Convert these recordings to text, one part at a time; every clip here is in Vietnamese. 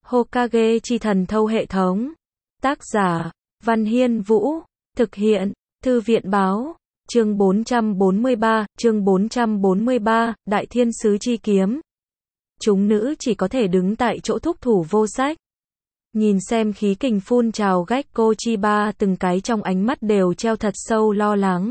Hokage chi thần thâu hệ thống. Tác giả, Văn Hiên Vũ. Thực hiện, Thư viện báo. Chương 443, Đại Thiên Sứ Chi Kiếm. Chúng nữ chỉ có thể đứng tại chỗ thúc thủ vô sách. Nhìn xem khí kình phun trào Gekko Chiba, từng cái trong ánh mắt đều treo thật sâu lo lắng.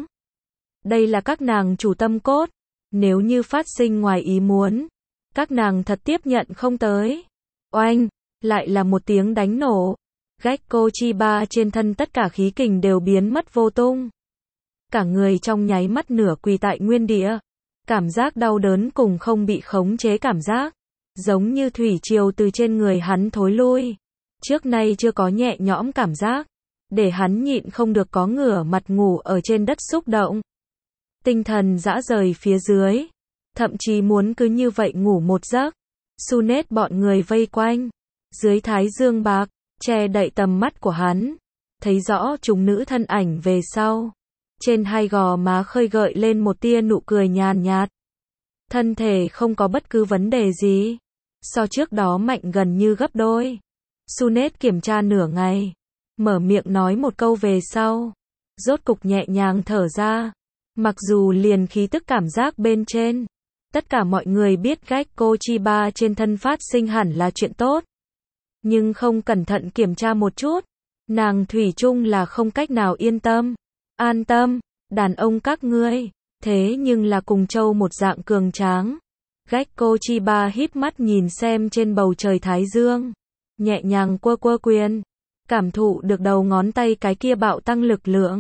Đây là các nàng chủ tâm cốt. Nếu như phát sinh ngoài ý muốn, các nàng thật tiếp nhận không tới. Oanh, lại là một tiếng đánh nổ. Gekko Chiba trên thân tất cả khí kình đều biến mất vô tung. Cả người trong nháy mắt nửa quỳ tại nguyên địa. Cảm giác đau đớn cùng không bị khống chế cảm giác. Giống như thủy triều từ trên người hắn thối lui. Trước nay chưa có nhẹ nhõm cảm giác. Để hắn nhịn không được có ngửa mặt ngủ ở trên đất xúc động. Tinh thần dã rời phía dưới. Thậm chí muốn cứ như vậy ngủ một giấc. Sunet bọn người vây quanh. Dưới thái dương bạc, che đậy tầm mắt của hắn. Thấy rõ chúng nữ thân ảnh về sau. Trên hai gò má khơi gợi lên một tia nụ cười nhàn nhạt. Thân thể không có bất cứ vấn đề gì. So trước đó mạnh gần như gấp đôi. Sunet kiểm tra nửa ngày. Mở miệng nói một câu về sau. Rốt cục nhẹ nhàng thở ra. Mặc dù liền khí tức cảm giác bên trên. Tất cả mọi người biết Gekko Chiba trên thân phát sinh hẳn là chuyện tốt. Nhưng không cẩn thận kiểm tra một chút. Nàng thủy chung là không cách nào yên tâm. An tâm, đàn ông các ngươi. Thế nhưng là cùng châu một dạng cường tráng. Gekko Chiba híp mắt nhìn xem trên bầu trời thái dương. Nhẹ nhàng quơ quơ quyền. Cảm thụ được đầu ngón tay cái kia bạo tăng lực lượng.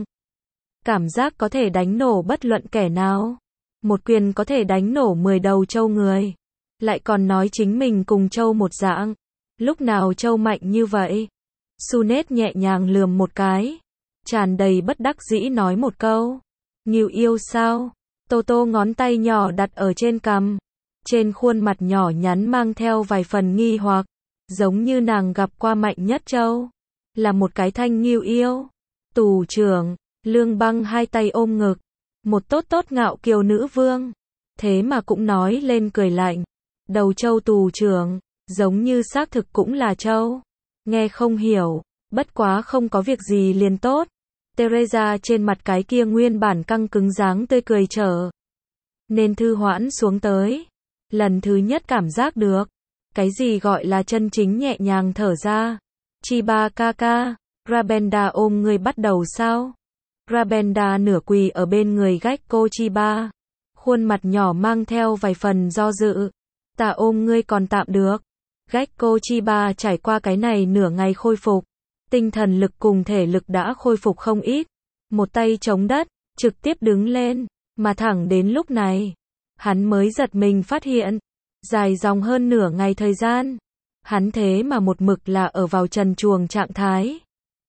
Cảm giác có thể đánh nổ bất luận kẻ nào. Một quyền có thể đánh nổ 10 đầu trâu người. Lại còn nói chính mình cùng trâu một dạng. Lúc nào trâu mạnh như vậy? Sunet nhẹ nhàng lườm một cái. Tràn đầy bất đắc dĩ nói một câu. Ngưu yêu sao? Toto ngón tay nhỏ đặt ở trên cằm. Trên khuôn mặt nhỏ nhắn mang theo vài phần nghi hoặc. Giống như nàng gặp qua mạnh nhất trâu. Là một cái thanh ngưu yêu. Tù trưởng, Lương Băng hai tay ôm ngực. Một tốt tốt ngạo kiều nữ vương. Thế mà cũng nói lên cười lạnh. Đầu trâu tù trưởng, giống như xác thực cũng là trâu. Nghe không hiểu, bất quá không có việc gì liền tốt. Teresa trên mặt cái kia nguyên bản căng cứng dáng tươi cười trở nên thư hoãn xuống tới. Lần thứ nhất cảm giác được. Cái gì gọi là chân chính nhẹ nhàng thở ra. Chiba kaka, Rabenda ôm người bắt đầu sao? Rabenda nửa quỳ ở bên người Gekko Chiba. Khuôn mặt nhỏ mang theo vài phần do dự. Ta ôm ngươi còn tạm được. Gekko Chiba trải qua cái này nửa ngày khôi phục. Tinh thần lực cùng thể lực đã khôi phục không ít. Một tay chống đất, trực tiếp đứng lên. Mà thẳng đến lúc này, hắn mới giật mình phát hiện. Dài dòng hơn nửa ngày thời gian. Hắn thế mà một mực là ở vào trần truồng trạng thái.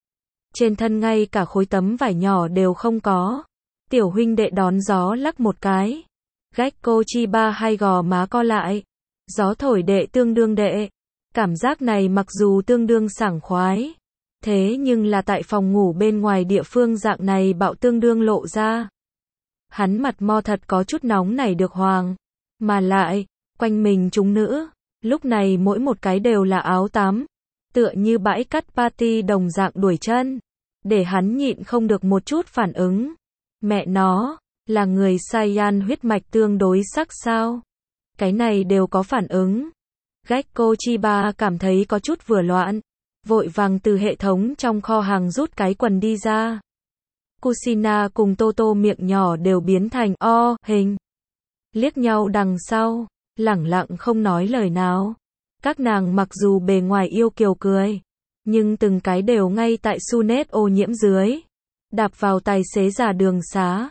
Trên thân ngay cả khối tấm vải nhỏ đều không có. Tiểu huynh đệ đón gió lắc một cái. Gekko Chiba hai gò má co lại. Gió thổi đệ tương đương đệ. Cảm giác này mặc dù tương đương sảng khoái. Thế nhưng là tại phòng ngủ bên ngoài địa phương dạng này bạo tương đương lộ ra. Hắn mặt mo thật có chút nóng nảy được hoàng. Mà lại, quanh mình chúng nữ. Lúc này mỗi một cái đều là áo tắm. Tựa như bãi cắt party đồng dạng đuổi chân. Để hắn nhịn không được một chút phản ứng. Mẹ nó, là người Saiyan huyết mạch tương đối sắc sao? Cái này đều có phản ứng. Gekko Chiba cảm thấy có chút vừa loạn. Vội vàng từ hệ thống trong kho hàng rút cái quần đi ra. Kushina cùng Toto miệng nhỏ đều biến thành O hình. Liếc nhau đằng sau, lẳng lặng không nói lời nào. Các nàng mặc dù bề ngoài yêu kiều cười, nhưng từng cái đều ngay tại Sunet ô nhiễm dưới. Đạp vào tài xế giả đường xá.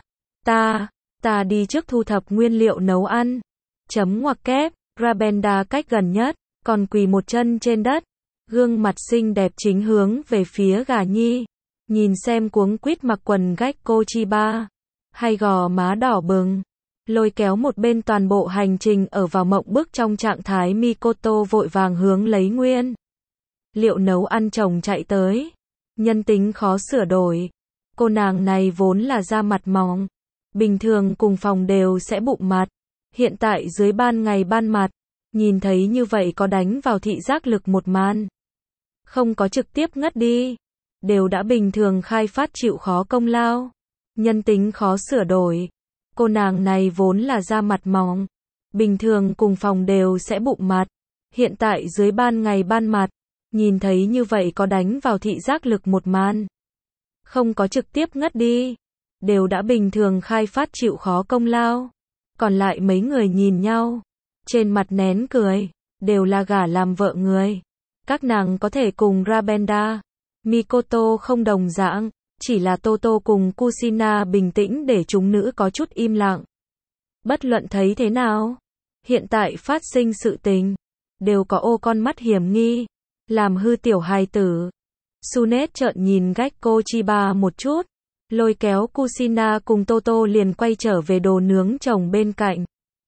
Ta đi trước thu thập nguyên liệu nấu ăn. Chấm ngoặc kép, Rabenda cách gần nhất, còn quỳ một chân trên đất. Gương mặt xinh đẹp chính hướng về phía gà nhi. Nhìn xem cuống quýt mặc quần Gekko Chiba. Hai gò má đỏ bừng. Lôi kéo một bên toàn bộ hành trình ở vào mộng bức trong trạng thái Mikoto vội vàng hướng lấy nguyên liệu nấu ăn chồng chạy tới. Nhân tính khó sửa đổi. Cô nàng này vốn là da mặt mỏng. Bình thường cùng phòng đều sẽ bụng mặt. Hiện tại dưới ban ngày ban mặt. Nhìn thấy như vậy có đánh vào thị giác lực một màn. Không có trực tiếp ngất đi. Đều đã bình thường khai phát chịu khó công lao. Nhân tính khó sửa đổi. Cô nàng này vốn là da mặt mỏng. Bình thường cùng phòng đều sẽ bụng mặt. Hiện tại dưới ban ngày ban mặt. Nhìn thấy như vậy có đánh vào thị giác lực một màn. Không có trực tiếp ngất đi. Đều đã bình thường khai phát chịu khó công lao. Còn lại mấy người nhìn nhau. Trên mặt nén cười. Đều là gả làm vợ người. Các nàng có thể cùng Rabenda, Mikoto không đồng dạng. Chỉ là Toto cùng Kushina bình tĩnh để chúng nữ có chút im lặng. Bất luận thấy thế nào. Hiện tại phát sinh sự tình. Đều có ô con mắt hiểm nghi. Làm hư tiểu hài tử. Sunet trợn nhìn Gekko Chiba một chút. Lôi kéo Kushina cùng Toto liền quay trở về đồ nướng chồng bên cạnh.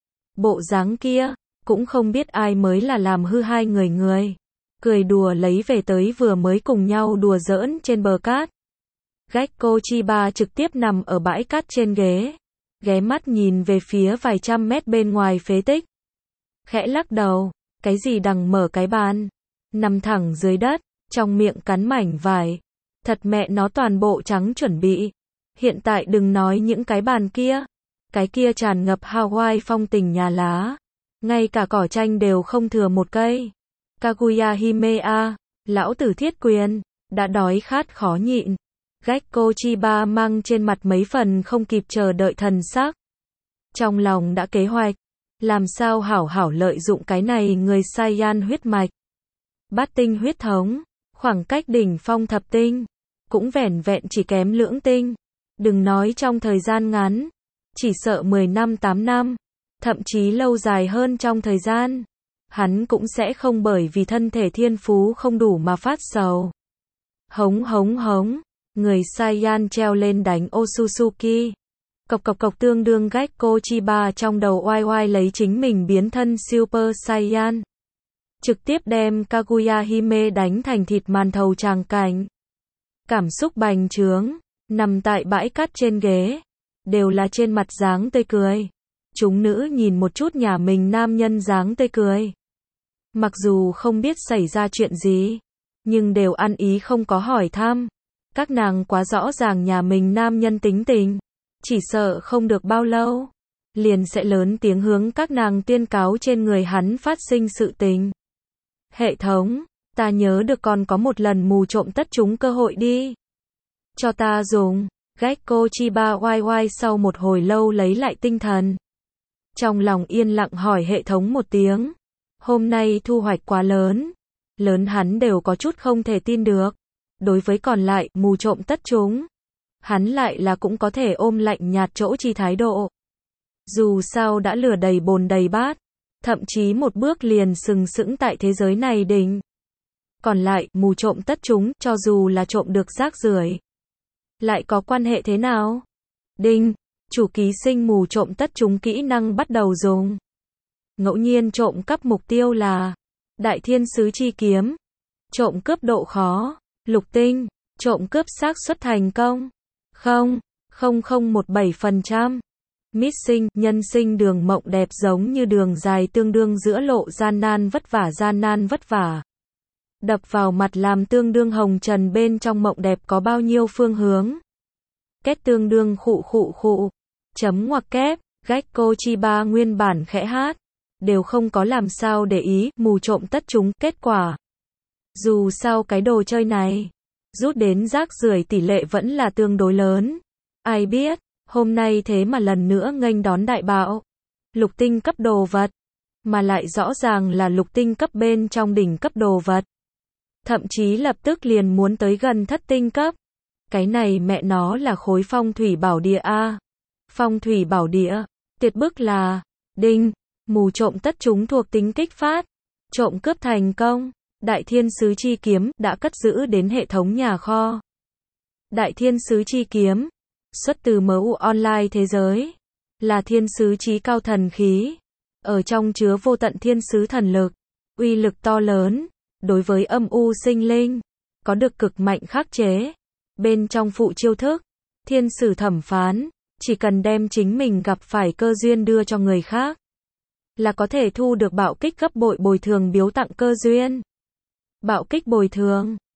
Bộ dáng kia. Cũng không biết ai mới là làm hư hai người. Cười đùa lấy về tới vừa mới cùng nhau đùa giỡn trên bờ cát. Gekko Chiba trực tiếp nằm ở bãi cát trên ghế. Ghé mắt nhìn về phía vài trăm mét bên ngoài phế tích. Khẽ lắc đầu. Cái gì đằng mở cái bàn. Nằm thẳng dưới đất. Trong miệng cắn mảnh vải. Thật mẹ nó toàn bộ trắng chuẩn bị. Hiện tại đừng nói những cái bàn kia. Cái kia tràn ngập Hawaii phong tình nhà lá. Ngay cả cỏ tranh đều không thừa một cây. Kaguya Himea, lão tử thiết quyền, đã đói khát khó nhịn. Gekko Chiba mang trên mặt mấy phần không kịp chờ đợi thần sắc. Trong lòng đã kế hoạch, làm sao hảo hảo lợi dụng cái này người Saiyan huyết mạch. Bát tinh huyết thống, khoảng cách đỉnh phong thập tinh, cũng vẻn vẹn chỉ kém lưỡng tinh. Đừng nói trong thời gian ngắn, chỉ sợ 10 năm 8 năm, thậm chí lâu dài hơn trong thời gian. Hắn cũng sẽ không bởi vì thân thể thiên phú không đủ mà phát sầu. Hống hống hống, người Saiyan treo lên đánh Otsutsuki. Cộc cộc cộc tương đương Gekko Chiba trong đầu oai oai lấy chính mình biến thân Super Saiyan. Trực tiếp đem Kaguya Hime đánh thành thịt màn thầu tràng cảnh. Cảm xúc bành trướng, nằm tại bãi cát trên ghế. Đều là trên mặt dáng tươi cười. Chúng nữ nhìn một chút nhà mình nam nhân dáng tươi cười. Mặc dù không biết xảy ra chuyện gì, nhưng đều ăn ý không có hỏi thăm. Các nàng quá rõ ràng nhà mình nam nhân tính tình. Chỉ sợ không được bao lâu, liền sẽ lớn tiếng hướng các nàng tuyên cáo trên người hắn phát sinh sự tình. Hệ thống, ta nhớ được còn có một lần mù trộm tất chúng cơ hội đi. Cho ta dùng. Gekko Chiba oai oai sau một hồi lâu lấy lại tinh thần. Trong lòng yên lặng hỏi hệ thống một tiếng. Hôm nay thu hoạch quá lớn. Lớn hắn đều có chút không thể tin được. Đối với còn lại, mù trộm tất chúng. Hắn lại là cũng có thể ôm lạnh nhạt chỗ chi thái độ. Dù sao đã lừa đầy bồn đầy bát. Thậm chí một bước liền sừng sững tại thế giới này đỉnh. Còn lại, mù trộm tất chúng, cho dù là trộm được rác rưởi, lại có quan hệ thế nào? Đinh, chủ ký sinh mù trộm tất chúng kỹ năng bắt đầu dùng. Ngẫu nhiên trộm cắp mục tiêu là Đại Thiên Sứ Chi Kiếm. Trộm cướp độ khó, lục tinh. Trộm cướp xác suất thành công 0,0017%. Missing, nhân sinh đường mộng đẹp giống như đường dài tương đương giữa lộ gian nan vất vả. Đập vào mặt làm tương đương hồng trần bên trong mộng đẹp có bao nhiêu phương hướng. Kết tương đương khụ. Chấm ngoặc kép, Gekko Chiba nguyên bản khẽ hát. Đều không có làm sao để ý, mù trộm tất chúng, kết quả. Dù sao cái đồ chơi này, rút đến rác rưởi tỷ lệ vẫn là tương đối lớn. Ai biết, hôm nay thế mà lần nữa nghênh đón đại bạo. Lục tinh cấp đồ vật. Mà lại rõ ràng là lục tinh cấp bên trong đỉnh cấp đồ vật. Thậm chí lập tức liền muốn tới gần thất tinh cấp. Cái này mẹ nó là khối phong thủy bảo địa A. Phong thủy bảo địa. Tuyệt bức là, đinh, mù trộm tất chúng thuộc tính kích phát. Trộm cướp thành công. Đại Thiên Sứ Chi Kiếm đã cất giữ đến hệ thống nhà kho. Đại Thiên Sứ Chi Kiếm, xuất từ MU Online thế giới, là thiên sứ chí cao thần khí. Ở trong chứa vô tận thiên sứ thần lực, uy lực to lớn, đối với âm u sinh linh, có được cực mạnh khắc chế. Bên trong phụ chiêu thức, thiên sử thẩm phán, chỉ cần đem chính mình gặp phải cơ duyên đưa cho người khác, là có thể thu được bạo kích gấp bội bồi thường biếu tặng cơ duyên. Bạo kích bồi thường